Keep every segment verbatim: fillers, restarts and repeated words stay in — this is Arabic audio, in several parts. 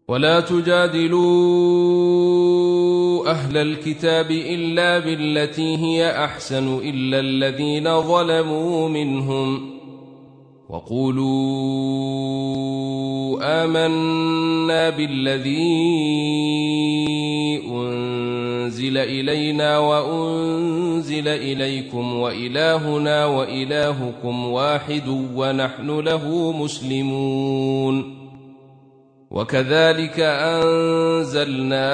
ولا تجادلوا أهل الكتاب إلا بالتي هي أحسن إلا الذين ظلموا منهم وقولوا آمنا بالذي أنزل إلينا وأنزل إليكم وإلهنا وإلهكم واحد ونحن له مسلمون وكذلك أنزلنا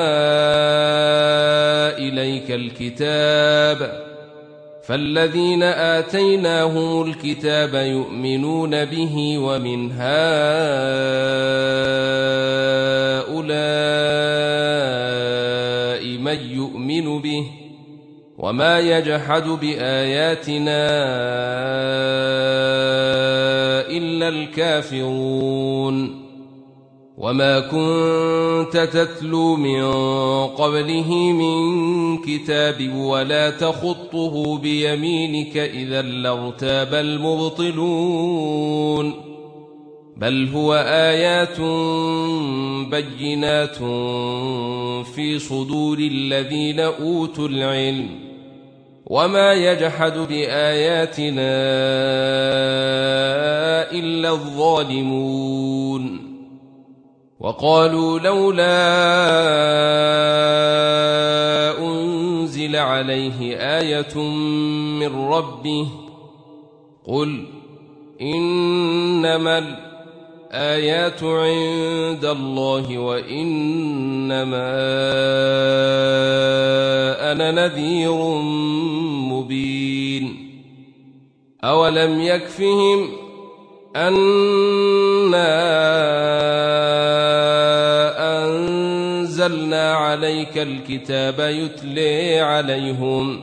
إليك الكتاب فالذين آتيناهم الكتاب يؤمنون به ومن هؤلاء من يؤمن به وما يجحد بآياتنا إلا الكافرون وما كنت تتلو من قبله من كتاب ولا تخطه بيمينك إذا لارتاب المبطلون بل هو آيات بينات في صدور الذين أوتوا العلم وما يجحد بآياتنا إلا الظالمون وقالوا لولا أنزل عليه آية من ربه قل إنما الآيات عند الله وإنما أنا نذير مبين أولم يكفهم أنا أنزلنا عليك الكتاب يتلي عليهم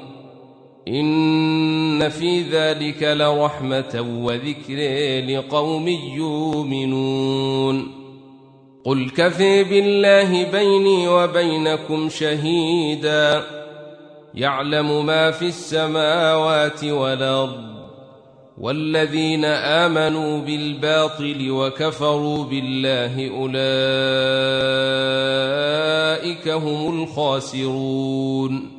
إن في ذلك لرحمة وذكر لقوم يؤمنون قل كفى بالله بيني وبينكم شهيدا يعلم ما في السماوات والأرض والذين آمنوا بالباطل وكفروا بالله أولئك هم الخاسرون